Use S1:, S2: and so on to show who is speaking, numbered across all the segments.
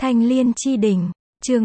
S1: Thanh Liên Chi Đỉnh, chương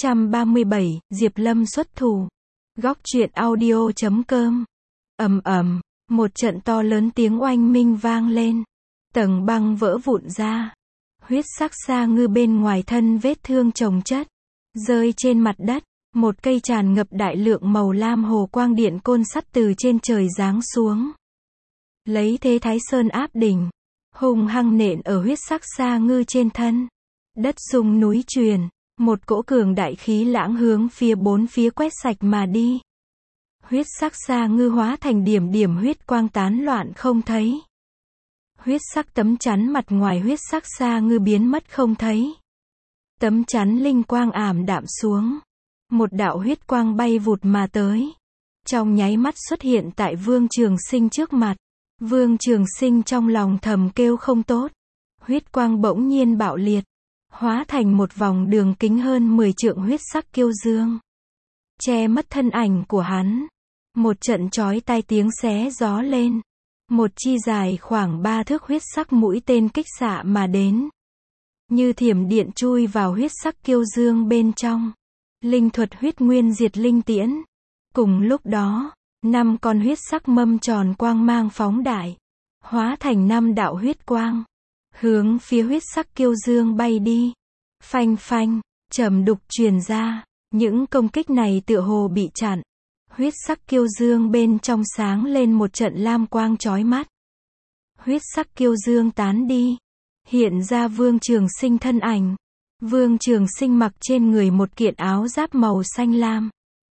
S1: 637, Diệp Lâm xuất thủ. Góc truyện audio.com. Ầm ầm, một trận to lớn tiếng oanh minh vang lên. Tầng băng vỡ vụn ra. Huyết sắc sa ngư bên ngoài thân vết thương chồng chất, rơi trên mặt đất. Một cây tràn ngập đại lượng màu lam hồ quang điện côn sắt từ trên trời giáng xuống. Lấy thế Thái Sơn áp đỉnh, hùng hăng nện ở huyết sắc sa ngư trên thân. Đất rung núi truyền, một cỗ cường đại khí lãng hướng phía bốn phía quét sạch mà đi. Huyết sắc sa ngư hóa thành điểm điểm huyết quang tán loạn không thấy. Huyết sắc tấm chắn mặt ngoài huyết sắc sa ngư biến mất không thấy. Tấm chắn linh quang ảm đạm xuống. Một đạo huyết quang bay vụt mà tới. Trong nháy mắt xuất hiện tại Vương Trường Sinh trước mặt. Vương Trường Sinh trong lòng thầm kêu không tốt. Huyết quang bỗng nhiên bạo liệt, hóa thành một vòng đường kính hơn 10 trượng huyết sắc kiêu dương, che mất thân ảnh của hắn. Một trận chói tai tiếng xé gió lên. Một chi dài khoảng 3 thước huyết sắc mũi tên kích xạ mà đến, như thiểm điện chui vào huyết sắc kiêu dương bên trong. Linh thuật huyết nguyên diệt linh tiễn. Cùng lúc đó, 5 con huyết sắc mâm tròn quang mang phóng đại, hóa thành 5 đạo huyết quang, hướng phía huyết sắc kiêu dương bay đi. Phanh phanh, trầm đục truyền ra, những công kích này tựa hồ bị chặn. Huyết sắc kiêu dương bên trong sáng lên một trận lam quang chói mắt. Huyết sắc kiêu dương tán đi, hiện ra Vương Trường Sinh thân ảnh. Vương Trường Sinh mặc trên người một kiện áo giáp màu xanh lam.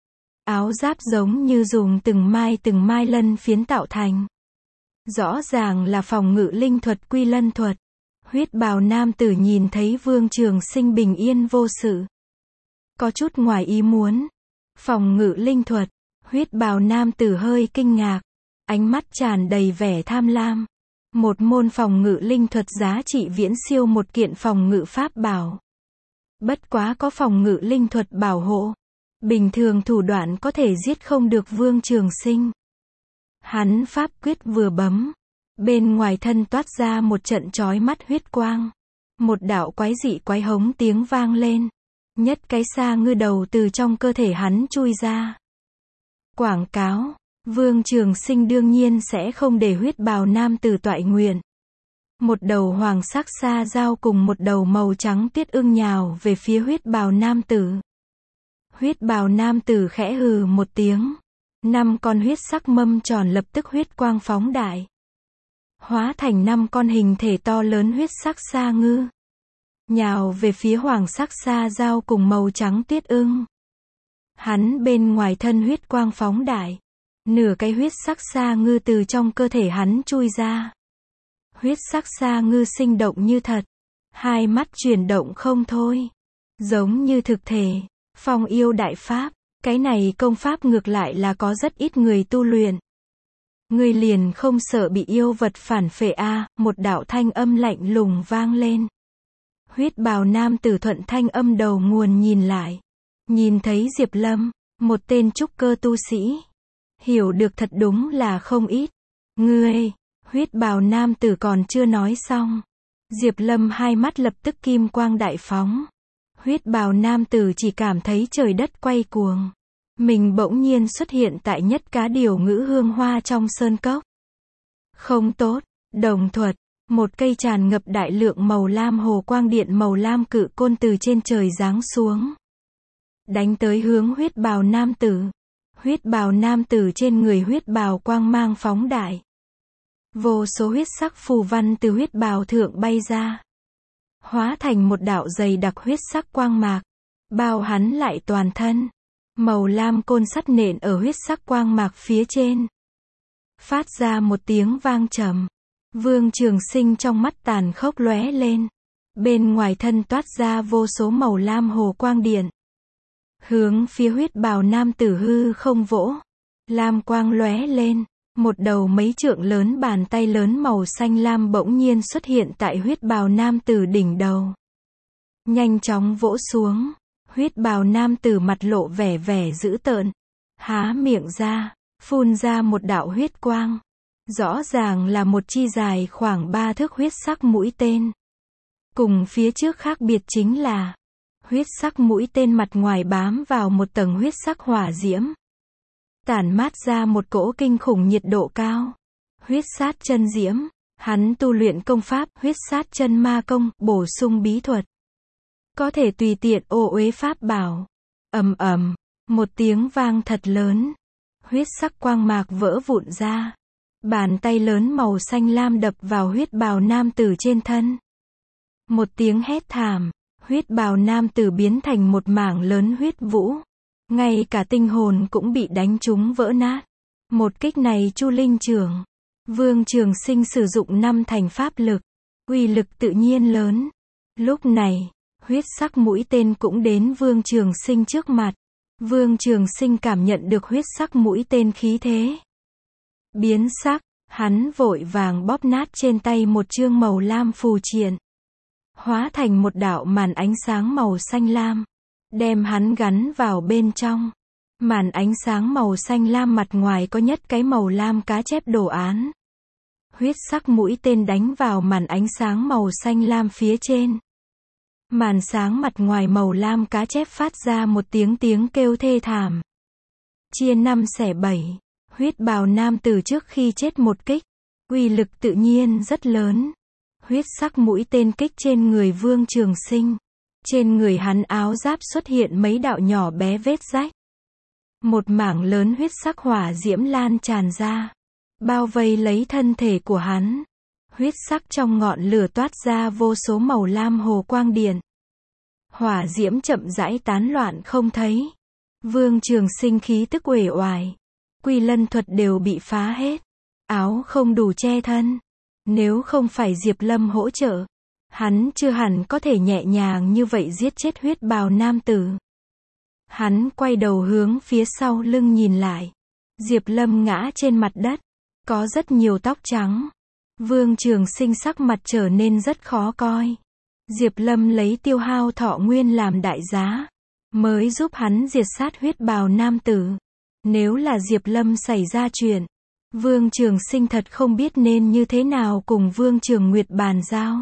S1: Áo giáp giống như dùng từng mai lân phiến tạo thành. Rõ ràng là phòng ngự linh thuật quy lân thuật. Huyết bào nam tử nhìn thấy Vương Trường Sinh bình yên vô sự, có chút ngoài ý muốn. Phòng ngự linh thuật. Huyết bào nam tử hơi kinh ngạc, ánh mắt tràn đầy vẻ tham lam. Một môn phòng ngự linh thuật giá trị viễn siêu một kiện phòng ngự pháp bảo. Bất quá có phòng ngự linh thuật bảo hộ, bình thường thủ đoạn có thể giết không được Vương Trường Sinh. Hắn pháp quyết vừa bấm, bên ngoài thân toát ra một trận chói mắt huyết quang. Một đạo quái dị quái hống tiếng vang lên. Nhất cái sa ngư đầu từ trong cơ thể hắn chui ra. Quảng cáo, Vương Trường Sinh đương nhiên sẽ không để huyết bào nam tử toại nguyện. Một đầu hoàng sắc sa dao cùng một đầu màu trắng tiết ưng nhào về phía huyết bào nam tử. Huyết bào nam tử khẽ hừ một tiếng. 5 con huyết sắc mâm tròn lập tức huyết quang phóng đại, hóa thành 5 con hình thể to lớn huyết sắc sa ngư, nhào về phía hoàng sắc sa dao cùng màu trắng tiết ưng. Hắn bên ngoài thân huyết quang phóng đại, nửa cái huyết sắc sa ngư từ trong cơ thể hắn chui ra. Huyết sắc sa ngư sinh động như thật, hai mắt chuyển động không thôi, giống như thực thể. Phong yêu đại pháp, cái này công pháp ngược lại là có rất ít người tu luyện. Ngươi liền không sợ bị yêu vật phản phệ a? Một đạo thanh âm lạnh lùng vang lên. Huyết bào nam tử thuận thanh âm đầu nguồn nhìn lại, nhìn thấy Diệp Lâm, một tên trúc cơ tu sĩ. Hiểu được thật đúng là không ít. Ngươi, huyết bào nam tử còn chưa nói xong, Diệp Lâm hai mắt lập tức kim quang đại phóng. Huyết bào nam tử chỉ cảm thấy trời đất quay cuồng. Mình bỗng nhiên xuất hiện tại nhất cá điều ngữ hương hoa trong sơn cốc. Không tốt, đồng thuật. Một cây tràn ngập đại lượng màu lam hồ quang điện màu lam cự côn từ trên trời giáng xuống, đánh tới hướng huyết bào nam tử. Huyết bào nam tử trên người huyết bào quang mang phóng đại. Vô số huyết sắc phù văn từ huyết bào thượng bay ra, hóa thành một đạo dày đặc huyết sắc quang mạc, bao hắn lại toàn thân. Màu lam côn sắt nện ở huyết sắc quang mạc phía trên, phát ra một tiếng vang trầm. Vương Trường Sinh trong mắt tàn khốc lóe lên, bên ngoài thân toát ra vô số màu lam hồ quang điện, hướng phía huyết bào nam tử hư không vỗ. Lam quang lóe lên, một đầu mấy trượng lớn bàn tay lớn màu xanh lam bỗng nhiên xuất hiện tại huyết bào nam tử đỉnh đầu, nhanh chóng vỗ xuống. Huyết bào nam tử mặt lộ vẻ dữ tợn, há miệng ra, phun ra một đạo huyết quang. Rõ ràng là một chi dài khoảng 3 thước huyết sắc mũi tên. Cùng phía trước khác biệt chính là, huyết sắc mũi tên mặt ngoài bám vào một tầng huyết sắc hỏa diễm, tản mát ra một cỗ kinh khủng nhiệt độ cao. Huyết sát chân diễm, hắn tu luyện công pháp huyết sát chân ma công, bổ sung bí thuật, có thể tùy tiện ô uế pháp bảo. Ầm ầm, một tiếng vang thật lớn, huyết sắc quang mạc vỡ vụn ra. Bàn tay lớn màu xanh lam đập vào huyết bào nam tử trên thân. Một tiếng hét thảm, huyết bào nam tử biến thành một mảng lớn huyết vũ. Ngay cả tinh hồn cũng bị đánh trúng vỡ nát. Một kích này Chu Linh Trường, Vương Trường Sinh sử dụng 5 thành pháp lực, uy lực tự nhiên lớn. Lúc này, huyết sắc mũi tên cũng đến Vương Trường Sinh trước mặt. Vương Trường Sinh cảm nhận được huyết sắc mũi tên khí thế biến sắc, hắn vội vàng bóp nát trên tay một chương màu lam phù triện, hóa thành một đạo màn ánh sáng màu xanh lam, đem hắn gắn vào bên trong. Màn ánh sáng màu xanh lam mặt ngoài có nhất cái màu lam cá chép đồ án. Huyết sắc mũi tên đánh vào màn ánh sáng màu xanh lam phía trên. Màn sáng mặt ngoài màu lam cá chép phát ra một tiếng kêu thê thảm. Chia 5 xẻ 7, huyết bào nam tử trước khi chết một kích, uy lực tự nhiên rất lớn. Huyết sắc mũi tên kích trên người Vương Trường Sinh. Trên người hắn áo giáp xuất hiện mấy đạo nhỏ bé vết rách. Một mảng lớn huyết sắc hỏa diễm lan tràn ra, bao vây lấy thân thể của hắn. Huyết sắc trong ngọn lửa toát ra vô số màu lam hồ quang điện. Hỏa diễm chậm rãi tán loạn không thấy. Vương Trường Sinh khí tức uể oải. Quy Lân thuật đều bị phá hết. Áo không đủ che thân. Nếu không phải Diệp Lâm hỗ trợ, hắn chưa hẳn có thể nhẹ nhàng như vậy giết chết huyết bào nam tử. Hắn quay đầu hướng phía sau lưng nhìn lại. Diệp Lâm ngã trên mặt đất, có rất nhiều tóc trắng. Vương Trường Sinh sắc mặt trở nên rất khó coi. Diệp Lâm lấy tiêu hao thọ nguyên làm đại giá, mới giúp hắn diệt sát huyết bào nam tử. Nếu là Diệp Lâm xảy ra chuyện, Vương Trường Sinh thật không biết nên như thế nào cùng Vương Trường Nguyệt bàn giao.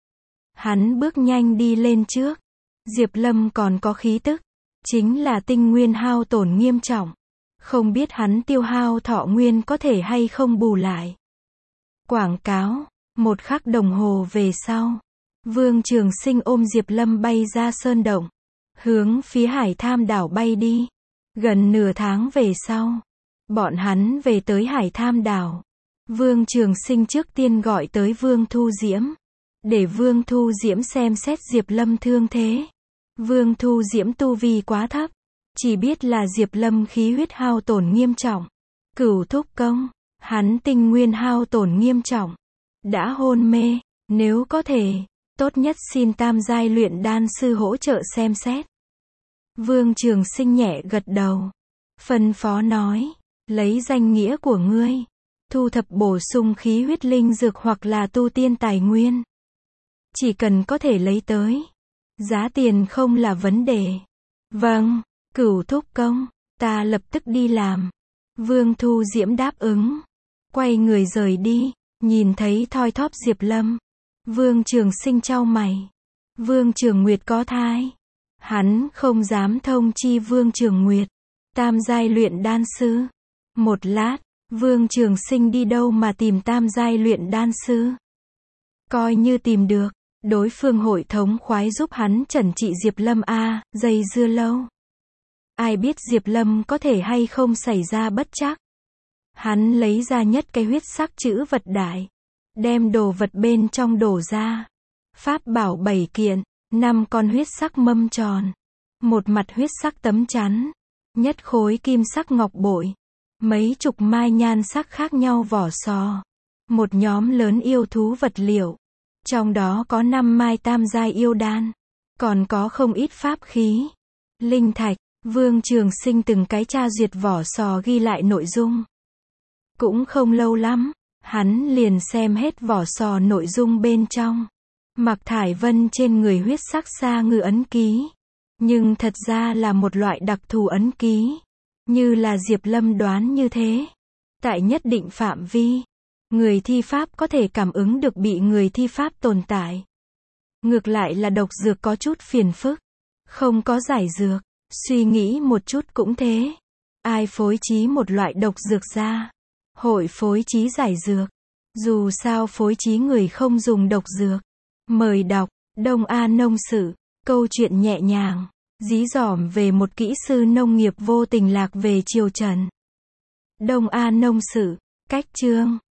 S1: Hắn bước nhanh đi lên trước. Diệp Lâm còn có khí tức, chính là tinh nguyên hao tổn nghiêm trọng. Không biết hắn tiêu hao thọ nguyên có thể hay không bù lại. Quảng cáo, 1 khắc đồng hồ về sau, Vương Trường Sinh ôm Diệp Lâm bay ra sơn động, hướng phía Hải Tham đảo bay đi. Gần nửa tháng về sau, bọn hắn về tới Hải Tham đảo. Vương Trường Sinh trước tiên gọi tới Vương Thu Diễm, để Vương Thu Diễm xem xét Diệp Lâm thương thế. Vương Thu Diễm tu vi quá thấp, chỉ biết là Diệp Lâm khí huyết hao tổn nghiêm trọng. Cửu thúc công, hắn tinh nguyên hao tổn nghiêm trọng, đã hôn mê, nếu có thể, tốt nhất xin tam giai luyện đan sư hỗ trợ xem xét. Vương Trường Sinh nhẹ gật đầu, phân phó nói, lấy danh nghĩa của ngươi, thu thập bổ sung khí huyết linh dược hoặc là tu tiên tài nguyên. Chỉ cần có thể lấy tới, giá tiền không là vấn đề. Vâng, Cửu thúc công, ta lập tức đi làm. Vương Thu Diễm đáp ứng, quay người rời đi. Nhìn thấy thoi thóp Diệp Lâm, Vương Trường Sinh chau mày. Vương Trường Nguyệt có thai, hắn không dám thông chi Vương Trường Nguyệt. Tam giai luyện đan sư. Một lát, Vương Trường Sinh đi đâu mà tìm tam giai luyện đan sư? Coi như tìm được, đối phương hội thống khoái giúp hắn trần trị Diệp Lâm a, dây dưa lâu. Ai biết Diệp Lâm có thể hay không xảy ra bất trắc. Hắn lấy ra nhất cái huyết sắc chữ vật đại, đem đồ vật bên trong đổ ra. Pháp bảo 7 kiện, 5 con huyết sắc mâm tròn, một mặt huyết sắc tấm chắn, nhất khối kim sắc ngọc bội, mấy chục mai nhan sắc khác nhau vỏ sò, một nhóm lớn yêu thú vật liệu, trong đó có 5 mai tam giai yêu đan, còn có không ít pháp khí, linh thạch. Vương Trường Sinh từng cái tra duyệt vỏ sò ghi lại nội dung. Cũng không lâu lắm, hắn liền xem hết vỏ sò nội dung bên trong. Mạc Thải Vân trên người huyết sắc sa ngư ấn ký, nhưng thật ra là một loại đặc thù ấn ký, như là Diệp Lâm đoán như thế. Tại nhất định phạm vi, người thi pháp có thể cảm ứng được bị người thi pháp tồn tại. Ngược lại là độc dược có chút phiền phức. Không có giải dược. Suy nghĩ một chút cũng thế. Ai phối trí một loại độc dược ra? Hội phối trí giải dược. Dù sao phối trí người không dùng độc dược. Mời đọc, Đông A Nông Sự. Câu chuyện nhẹ nhàng, dí dỏm về một kỹ sư nông nghiệp vô tình lạc về triều Trần. Đông A Nông Sự. Cách chương.